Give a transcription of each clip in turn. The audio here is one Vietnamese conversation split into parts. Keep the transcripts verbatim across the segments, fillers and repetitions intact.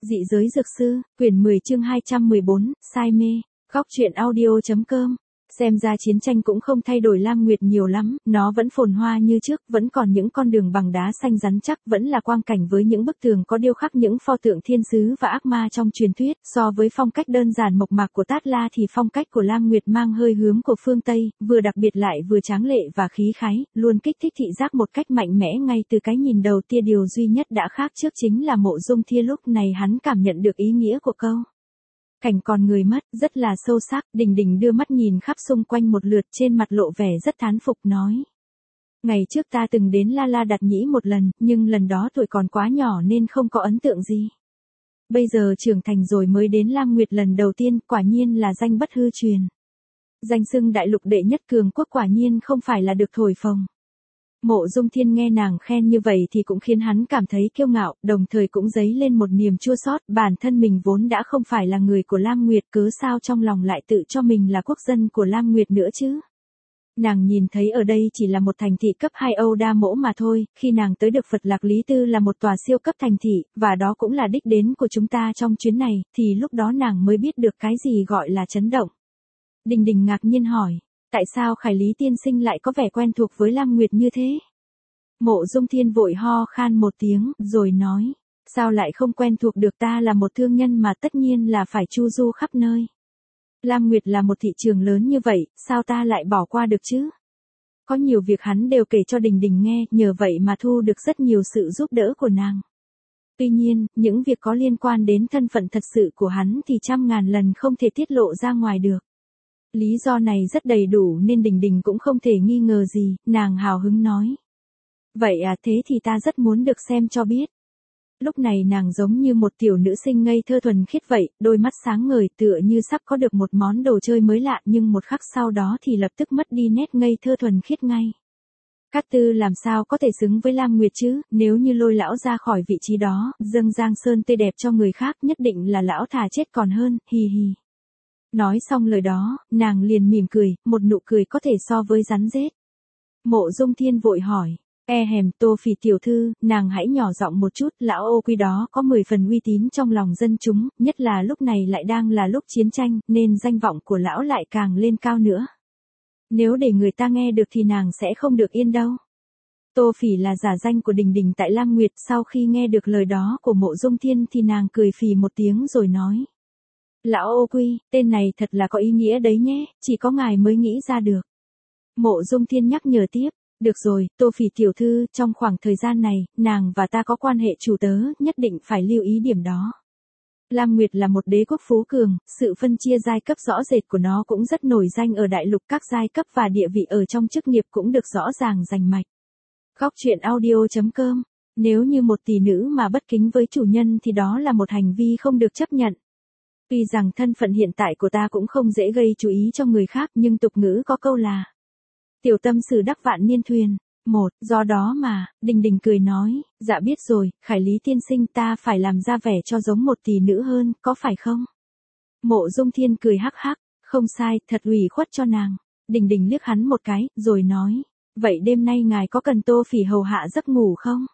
Dị giới dược sư, quyển mười chương hai trăm mười bốn, say mê, góc truyện audio.com. Xem ra chiến tranh cũng không thay đổi Lam Nguyệt nhiều lắm, nó vẫn phồn hoa như trước, vẫn còn những con đường bằng đá xanh rắn chắc, vẫn là quang cảnh với những bức tường có điêu khắc những pho tượng thiên sứ và ác ma trong truyền thuyết. So với phong cách đơn giản mộc mạc của Tát La thì phong cách của Lam Nguyệt mang hơi hướng của phương Tây, vừa đặc biệt lại vừa tráng lệ và khí khái, luôn kích thích thị giác một cách mạnh mẽ ngay từ cái nhìn đầu tia. Điều duy nhất đã khác trước chính là Mộ Dung Thiên lúc này hắn cảm nhận được ý nghĩa của câu cảnh còn người mất, rất là sâu sắc. Đình Đình đưa mắt nhìn khắp xung quanh một lượt, trên mặt lộ vẻ rất thán phục nói. Ngày trước ta từng đến La La Đạt Nhĩ một lần, nhưng lần đó tuổi còn quá nhỏ nên không có ấn tượng gì. Bây giờ trưởng thành rồi mới đến Lam Nguyệt lần đầu tiên, quả nhiên là danh bất hư truyền. Danh xưng đại lục đệ nhất cường quốc quả nhiên không phải là được thổi phồng. Mộ Dung Thiên nghe nàng khen như vậy thì cũng khiến hắn cảm thấy kiêu ngạo, đồng thời cũng dấy lên một niềm chua xót, bản thân mình vốn đã không phải là người của Lam Nguyệt, cớ sao trong lòng lại tự cho mình là quốc dân của Lam Nguyệt nữa chứ. Nàng nhìn thấy ở đây chỉ là một thành thị cấp hai Âu Đa Mỗ mà thôi, khi nàng tới được Phật Lạc Lý Tư là một tòa siêu cấp thành thị, và đó cũng là đích đến của chúng ta trong chuyến này, thì lúc đó nàng mới biết được cái gì gọi là chấn động. Đình Đình ngạc nhiên hỏi. Tại sao Khải Lý tiên sinh lại có vẻ quen thuộc với Lam Nguyệt như thế? Mộ Dung Thiên vội ho khan một tiếng, rồi nói, sao lại không quen thuộc được, ta là một thương nhân mà tất nhiên là phải chu du khắp nơi. Lam Nguyệt là một thị trường lớn như vậy, sao ta lại bỏ qua được chứ? Có nhiều việc hắn đều kể cho Đình Đình nghe, nhờ vậy mà thu được rất nhiều sự giúp đỡ của nàng. Tuy nhiên, những việc có liên quan đến thân phận thật sự của hắn thì trăm ngàn lần không thể tiết lộ ra ngoài được. Lý do này rất đầy đủ nên Đình Đình cũng không thể nghi ngờ gì, nàng hào hứng nói. Vậy à, thế thì ta rất muốn được xem cho biết. Lúc này nàng giống như một tiểu nữ sinh ngây thơ thuần khiết vậy, đôi mắt sáng ngời tựa như sắp có được một món đồ chơi mới lạ, nhưng một khắc sau đó thì lập tức mất đi nét ngây thơ thuần khiết ngay. Cát Tư làm sao có thể xứng với Lam Nguyệt chứ, nếu như lôi lão ra khỏi vị trí đó, dâng Giang Sơn tươi đẹp cho người khác, nhất định là lão thà chết còn hơn, hì hì. Nói xong lời đó, nàng liền mỉm cười, một nụ cười có thể so với rắn rết. Mộ Dung Thiên vội hỏi, e hèm Tô Phỉ tiểu thư, nàng hãy nhỏ giọng một chút, lão ô quy đó có mười phần uy tín trong lòng dân chúng, nhất là lúc này lại đang là lúc chiến tranh, nên danh vọng của lão lại càng lên cao nữa. Nếu để người ta nghe được thì nàng sẽ không được yên đâu. Tô Phỉ là giả danh của Đình Đình tại Lam Nguyệt, sau khi nghe được lời đó của Mộ Dung Thiên thì nàng cười phì một tiếng rồi nói. Lão ô quy, tên này thật là có ý nghĩa đấy nhé, chỉ có ngài mới nghĩ ra được. Mộ Dung Thiên nhắc nhở tiếp, được rồi, Tô Phỉ tiểu thư, trong khoảng thời gian này, nàng và ta có quan hệ chủ tớ, nhất định phải lưu ý điểm đó. Lam Nguyệt là một đế quốc phú cường, sự phân chia giai cấp rõ rệt của nó cũng rất nổi danh ở đại lục, các giai cấp và địa vị ở trong chức nghiệp cũng được rõ ràng rành mạch. Góc truyện audio.com, nếu như một tỷ nữ mà bất kính với chủ nhân thì đó là một hành vi không được chấp nhận. Tuy rằng thân phận hiện tại của ta cũng không dễ gây chú ý cho người khác, nhưng tục ngữ có câu là tiểu tâm sử đắc vạn niên thuyền. Một, do đó mà, Đình Đình cười nói, dạ biết rồi, Khải Lý tiên sinh, ta phải làm ra vẻ cho giống một tỷ nữ hơn, có phải không? Mộ Dung Thiên cười hắc hắc, không sai, thật ủy khuất cho nàng. Đình Đình liếc hắn một cái, rồi nói, vậy đêm nay ngài có cần Tô Phỉ hầu hạ giấc ngủ không?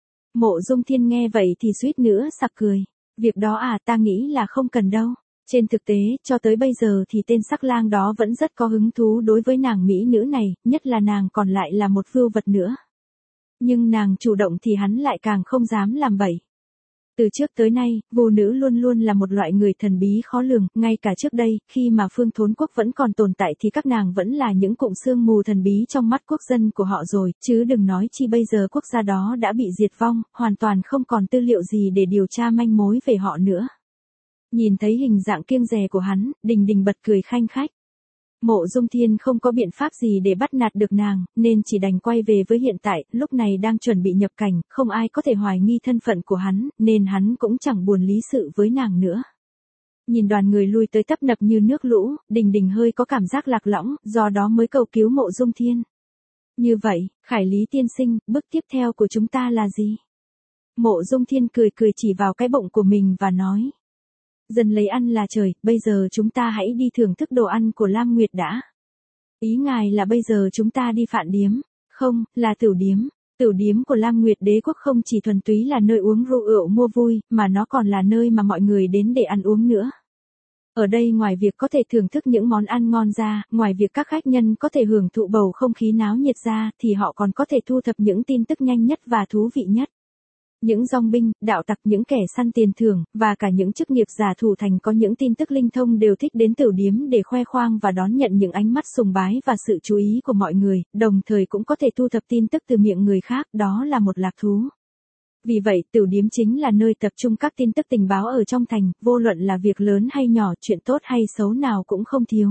Mộ Dung Thiên nghe vậy thì suýt nữa sặc cười. Việc đó à, ta nghĩ là không cần đâu. Trên thực tế, cho tới bây giờ thì tên sắc lang đó vẫn rất có hứng thú đối với nàng mỹ nữ này, nhất là nàng còn lại là một vưu vật nữa. Nhưng nàng chủ động thì hắn lại càng không dám làm bậy. Từ trước tới nay, vô nữ luôn luôn là một loại người thần bí khó lường, ngay cả trước đây, khi mà Phương Thốn Quốc vẫn còn tồn tại thì các nàng vẫn là những cụm sương mù thần bí trong mắt quốc dân của họ rồi, chứ đừng nói chi bây giờ quốc gia đó đã bị diệt vong, hoàn toàn không còn tư liệu gì để điều tra manh mối về họ nữa. Nhìn thấy hình dạng kiêng dè của hắn, Đình Đình bật cười khanh khách. Mộ Dung Thiên không có biện pháp gì để bắt nạt được nàng, nên chỉ đành quay về với hiện tại, lúc này đang chuẩn bị nhập cảnh, không ai có thể hoài nghi thân phận của hắn, nên hắn cũng chẳng buồn lý sự với nàng nữa. Nhìn đoàn người lui tới tấp nập như nước lũ, Đình Đình hơi có cảm giác lạc lõng, do đó mới cầu cứu Mộ Dung Thiên. Như vậy, Khải Lý tiên sinh, bước tiếp theo của chúng ta là gì? Mộ Dung Thiên cười cười chỉ vào cái bụng của mình và nói. Dần lấy ăn là trời, bây giờ chúng ta hãy đi thưởng thức đồ ăn của Lam Nguyệt đã. Ý ngài là bây giờ chúng ta đi phạn điếm, không, là tửu điếm. Tửu điếm của Lam Nguyệt Đế quốc không chỉ thuần túy là nơi uống rượu rượu mua vui, mà nó còn là nơi mà mọi người đến để ăn uống nữa. Ở đây ngoài việc có thể thưởng thức những món ăn ngon ra, ngoài việc các khách nhân có thể hưởng thụ bầu không khí náo nhiệt ra, thì họ còn có thể thu thập những tin tức nhanh nhất và thú vị nhất. Những dòng binh, đạo tặc, những kẻ săn tiền thưởng, và cả những chức nghiệp giả thủ thành có những tin tức linh thông đều thích đến tửu điếm để khoe khoang và đón nhận những ánh mắt sùng bái và sự chú ý của mọi người, đồng thời cũng có thể thu thập tin tức từ miệng người khác, đó là một lạc thú. Vì vậy, tửu điếm chính là nơi tập trung các tin tức tình báo ở trong thành, vô luận là việc lớn hay nhỏ, chuyện tốt hay xấu nào cũng không thiếu.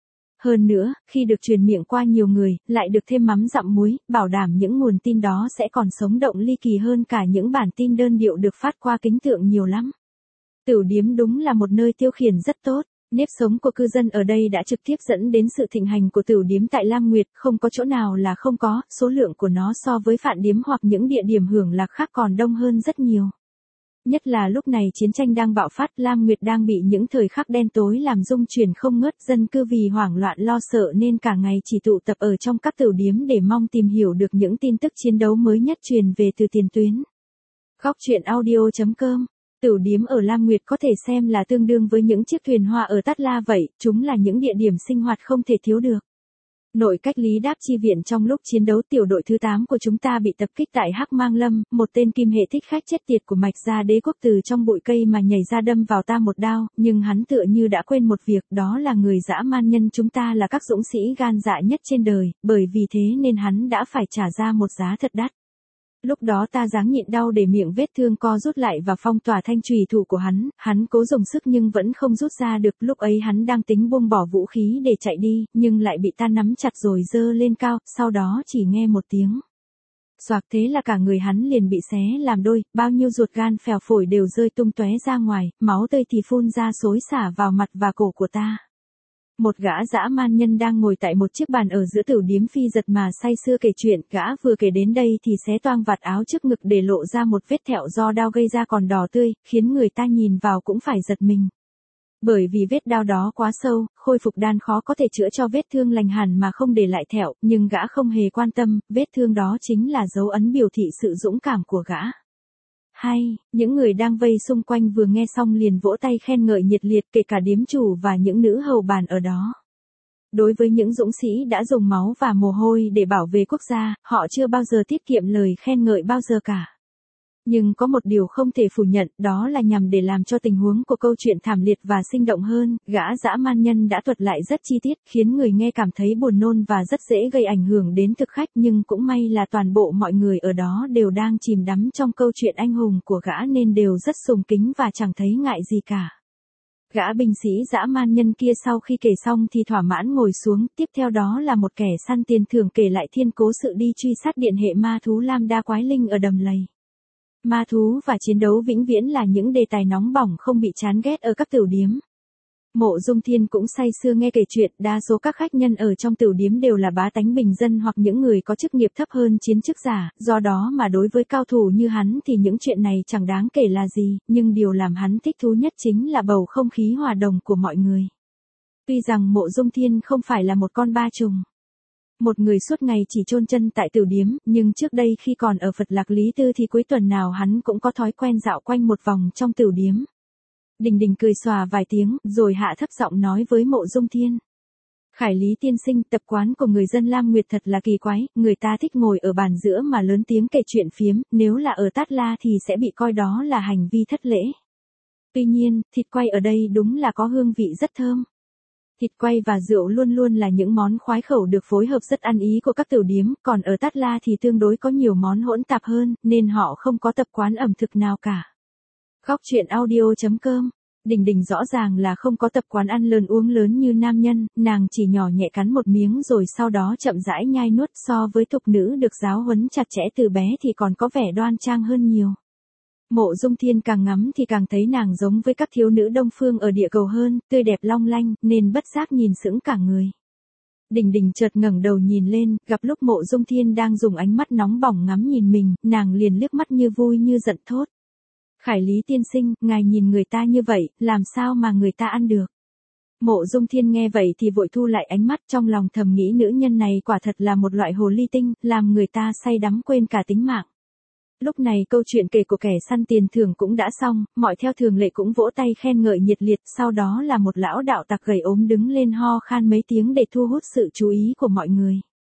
Hơn nữa, khi được truyền miệng qua nhiều người, lại được thêm mắm dặm muối, bảo đảm những nguồn tin đó sẽ còn sống động ly kỳ hơn cả những bản tin đơn điệu được phát qua kính tượng nhiều lắm. Tửu điếm đúng là một nơi tiêu khiển rất tốt. Nếp sống của cư dân ở đây đã trực tiếp dẫn đến sự thịnh hành của tửu điếm tại Lam Nguyệt, không có chỗ nào là không có, số lượng của nó so với phạn điếm hoặc những địa điểm hưởng lạc khác còn đông hơn rất nhiều. Nhất là lúc này chiến tranh đang bạo phát, Lam Nguyệt đang bị những thời khắc đen tối làm rung chuyển không ngớt, dân cư vì hoảng loạn lo sợ nên cả ngày chỉ tụ tập ở trong các tửu điếm để mong tìm hiểu được những tin tức chiến đấu mới nhất truyền về từ tiền tuyến. Góc truyện audio chấm com. Tửu điếm ở Lam Nguyệt có thể xem là tương đương với những chiếc thuyền hoa ở Tát La vậy, chúng là những địa điểm sinh hoạt không thể thiếu được. Nội cách Lý Đáp chi viện trong lúc chiến đấu tiểu đội thứ tám của chúng ta bị tập kích tại Hắc Mang Lâm, một tên kim hệ thích khách chết tiệt của Mạch Gia Đế quốc từ trong bụi cây mà nhảy ra đâm vào ta một đao, nhưng hắn tựa như đã quên một việc, đó là người dã man nhân chúng ta là các dũng sĩ gan dạ nhất trên đời, bởi vì thế nên hắn đã phải trả ra một giá thật đắt. Lúc đó ta ráng nhịn đau để miệng vết thương co rút lại và phong tỏa thanh chùy thủ của hắn, hắn cố dùng sức nhưng vẫn không rút ra được, lúc ấy hắn đang tính buông bỏ vũ khí để chạy đi, nhưng lại bị ta nắm chặt rồi giơ lên cao, sau đó chỉ nghe một tiếng xoạc, thế là cả người hắn liền bị xé làm đôi, bao nhiêu ruột gan phèo phổi đều rơi tung tóe ra ngoài, máu tươi thì phun ra xối xả vào mặt và cổ của ta. Một gã dã man nhân đang ngồi tại một chiếc bàn ở giữa tửu điếm phi giật mà say sưa kể chuyện, gã vừa kể đến đây thì xé toang vạt áo trước ngực để lộ ra một vết thẹo do đao gây ra còn đỏ tươi, khiến người ta nhìn vào cũng phải giật mình. Bởi vì vết đao đó quá sâu, khôi phục đan khó có thể chữa cho vết thương lành hẳn mà không để lại thẹo, nhưng gã không hề quan tâm, vết thương đó chính là dấu ấn biểu thị sự dũng cảm của gã. Hay, những người đang vây xung quanh vừa nghe xong liền vỗ tay khen ngợi nhiệt liệt, kể cả điếm chủ và những nữ hầu bàn ở đó. Đối với những dũng sĩ đã dùng máu và mồ hôi để bảo vệ quốc gia, họ chưa bao giờ tiết kiệm lời khen ngợi bao giờ cả. Nhưng có một điều không thể phủ nhận, đó là nhằm để làm cho tình huống của câu chuyện thảm liệt và sinh động hơn, gã dã man nhân đã thuật lại rất chi tiết, khiến người nghe cảm thấy buồn nôn và rất dễ gây ảnh hưởng đến thực khách, nhưng cũng may là toàn bộ mọi người ở đó đều đang chìm đắm trong câu chuyện anh hùng của gã nên đều rất sùng kính và chẳng thấy ngại gì cả. Gã binh sĩ dã man nhân kia sau khi kể xong thì thỏa mãn ngồi xuống, tiếp theo đó là một kẻ săn tiền thưởng kể lại thiên cố sự đi truy sát điện hệ ma thú Lam Đa Quái Linh ở đầm lầy. Ma thú và chiến đấu vĩnh viễn là những đề tài nóng bỏng không bị chán ghét ở các tửu điếm. Mộ Dung Thiên cũng say sưa nghe kể chuyện, đa số các khách nhân ở trong tửu điếm đều là bá tánh bình dân hoặc những người có chức nghiệp thấp hơn chiến chức giả, do đó mà đối với cao thủ như hắn thì những chuyện này chẳng đáng kể là gì, nhưng điều làm hắn thích thú nhất chính là bầu không khí hòa đồng của mọi người. Tuy rằng Mộ Dung Thiên không phải là một con ba trùng, một người suốt ngày chỉ chôn chân tại tửu điếm, nhưng trước đây khi còn ở Phật Lạc Lý Tư thì cuối tuần nào hắn cũng có thói quen dạo quanh một vòng trong tửu điếm. Đình Đình cười xòa vài tiếng, rồi hạ thấp giọng nói với Mộ Dung Thiên. Khải Lý tiên sinh, tập quán của người dân Lam Nguyệt thật là kỳ quái, người ta thích ngồi ở bàn giữa mà lớn tiếng kể chuyện phiếm, nếu là ở Tát La thì sẽ bị coi đó là hành vi thất lễ. Tuy nhiên, thịt quay ở đây đúng là có hương vị rất thơm. Thịt quay và rượu luôn luôn là những món khoái khẩu được phối hợp rất ăn ý của các tửu điếm, còn ở Tát La thì tương đối có nhiều món hỗn tạp hơn, nên họ không có tập quán ẩm thực nào cả. Góc truyện audio chấm com. Đình Đình rõ ràng là không có tập quán ăn lớn uống lớn như nam nhân, nàng chỉ nhỏ nhẹ cắn một miếng rồi sau đó chậm rãi nhai nuốt, so với thục nữ được giáo huấn chặt chẽ từ bé thì còn có vẻ đoan trang hơn nhiều. Mộ Dung Thiên càng ngắm thì càng thấy nàng giống với các thiếu nữ Đông Phương ở địa cầu hơn, tươi đẹp long lanh, nên bất giác nhìn sững cả người. Đình Đình chợt ngẩng đầu nhìn lên, gặp lúc Mộ Dung Thiên đang dùng ánh mắt nóng bỏng ngắm nhìn mình, nàng liền liếc mắt như vui như giận thốt. Khải Lý tiên sinh, ngài nhìn người ta như vậy, làm sao mà người ta ăn được? Mộ Dung Thiên nghe vậy thì vội thu lại ánh mắt, trong lòng thầm nghĩ nữ nhân này quả thật là một loại hồ ly tinh, làm người ta say đắm quên cả tính mạng. Lúc này câu chuyện kể của kẻ săn tiền thưởng cũng đã xong, mọi theo thường lệ cũng vỗ tay khen ngợi nhiệt liệt, sau đó là một lão đạo tặc gầy ốm đứng lên ho khan mấy tiếng để thu hút sự chú ý của mọi người.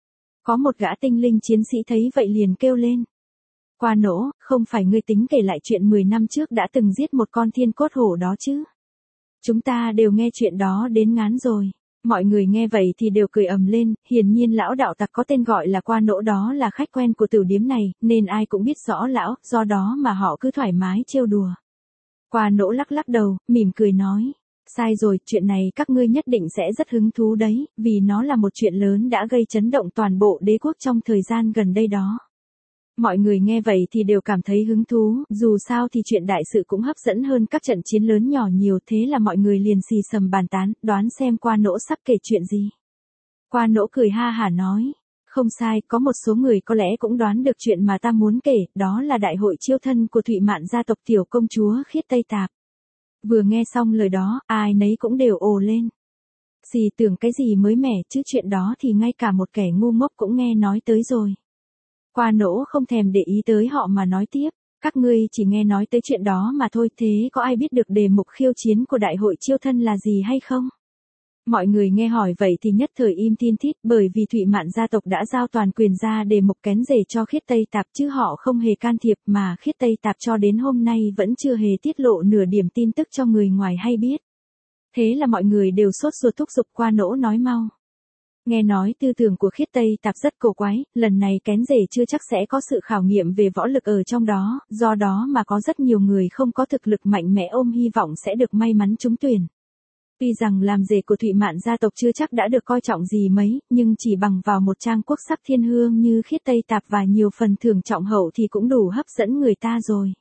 Có một gã tinh linh chiến sĩ thấy vậy liền kêu lên. Qua Nỗ, không phải ngươi tính kể lại chuyện mười năm trước đã từng giết một con thiên cốt hổ đó chứ? Chúng ta đều nghe chuyện đó đến ngán rồi. Mọi người nghe vậy thì đều cười ầm lên, hiển nhiên lão đạo tặc có tên gọi là Qua Nỗ đó là khách quen của tử điếm này, nên ai cũng biết rõ lão, do đó mà họ cứ thoải mái trêu đùa. Qua Nỗ lắc lắc đầu, mỉm cười nói. Sai rồi, chuyện này các ngươi nhất định sẽ rất hứng thú đấy, vì nó là một chuyện lớn đã gây chấn động toàn bộ đế quốc trong thời gian gần đây đó. Mọi người nghe vậy thì đều cảm thấy hứng thú, dù sao thì chuyện đại sự cũng hấp dẫn hơn các trận chiến lớn nhỏ nhiều, thế là mọi người liền xì xầm bàn tán, đoán xem Qua Nỗ sắp kể chuyện gì. Qua Nỗ cười ha hả nói, không sai, có một số người có lẽ cũng đoán được chuyện mà ta muốn kể, đó là đại hội chiêu thân của Thụy Mạn gia tộc tiểu công chúa Khiết Tây Tạp. Vừa nghe xong lời đó, ai nấy cũng đều ồ lên. Xì tưởng cái gì mới mẻ chứ, chuyện đó thì ngay cả một kẻ ngu ngốc cũng nghe nói tới rồi. Qua Nỗ không thèm để ý tới họ mà nói tiếp, các ngươi chỉ nghe nói tới chuyện đó mà thôi, thế có ai biết được đề mục khiêu chiến của đại hội chiêu thân là gì hay không? Mọi người nghe hỏi vậy thì nhất thời im tin thít, bởi vì Thụy Mạn gia tộc đã giao toàn quyền ra đề mục kén rể cho Khiết Tây Tạp chứ họ không hề can thiệp, mà Khiết Tây Tạp cho đến hôm nay vẫn chưa hề tiết lộ nửa điểm tin tức cho người ngoài hay biết. Thế là mọi người đều sốt ruột thúc giục Qua Nỗ nói mau. Nghe nói tư tưởng của Khiết Tây Tạp rất cổ quái, lần này kén rể chưa chắc sẽ có sự khảo nghiệm về võ lực ở trong đó, do đó mà có rất nhiều người không có thực lực mạnh mẽ ôm hy vọng sẽ được may mắn trúng tuyển. Tuy rằng làm rể của Thụy Mạn gia tộc chưa chắc đã được coi trọng gì mấy, nhưng chỉ bằng vào một trang quốc sắc thiên hương như Khiết Tây Tạp và nhiều phần thưởng trọng hậu thì cũng đủ hấp dẫn người ta rồi.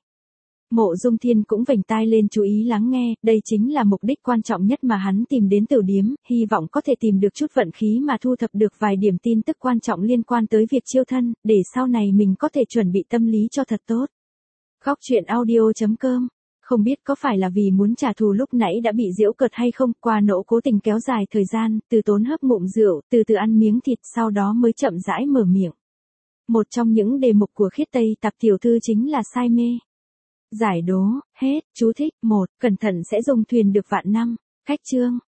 Mộ Dung Thiên cũng vểnh tai lên chú ý lắng nghe, đây chính là mục đích quan trọng nhất mà hắn tìm đến tiểu điếm, hy vọng có thể tìm được chút vận khí mà thu thập được vài điểm tin tức quan trọng liên quan tới việc chiêu thân, để sau này mình có thể chuẩn bị tâm lý cho thật tốt. Góc truyện audio chấm com. Không biết có phải là vì muốn trả thù lúc nãy đã bị giễu cợt hay không, Qua Nỗ cố tình kéo dài thời gian, từ tốn hớp ngụm rượu, từ từ ăn miếng thịt, sau đó mới chậm rãi mở miệng. Một trong những đề mục của Khiết Tây Tạp tiểu thư chính là say mê. Giải đố, hết, chú thích, một, cẩn thận sẽ dùng thuyền được vạn năm, cách chương.